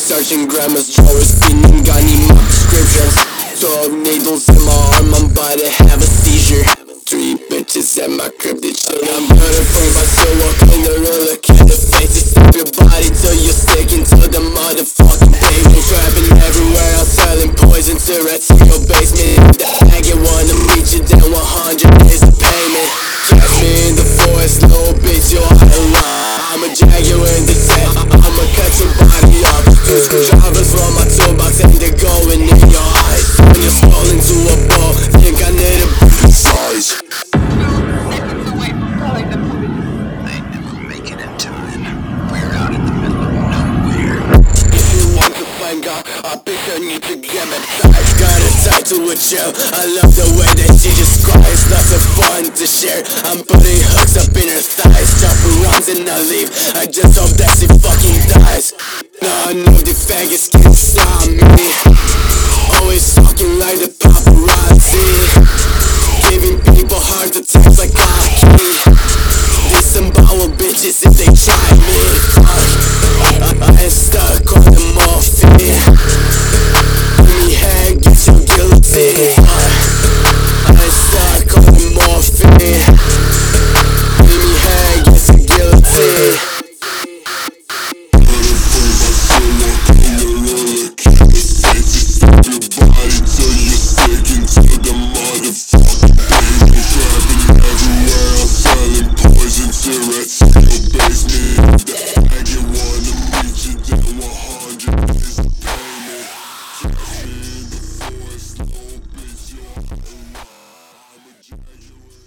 searching grandma's drawers, spinning, I need my prescriptions. 12 needles in my arm, I'm about to have a seizure. 3 bitches at my crib, they chill. I'm beautiful, but still walk in the room. Look at the faces, stop your body till you're sick into the motherfucking pavement. Trapping everywhere, I'm selling poison to rats in your basement. The agate wanna meet you, then 100 days of payment. Catch me in the forest, little bitch, you're out of line. I'm a jaguar in the set, I'ma cut your body up. 2 screwdrivers from my toolbox and they're going in your eyes. When you're skull into a ball, think I need a bigger size. I think I need to get baptized. Got a tattoo with you, I love the way that she describes. Nothing fun to share, I'm putting hooks up in her thighs. Jumping rounds and I leave, I just hope that she fucking dies. Nah, I know the faggots can't stop me. Always talking like the paparazzi, giving people heart attacks like cocky. Disembowel bitches if they try me. I ain't stuck on the morphine. Give me head, get you guilty. I ain't stuck on the morphine. Give me head, get you guilty. I'm a jaguar.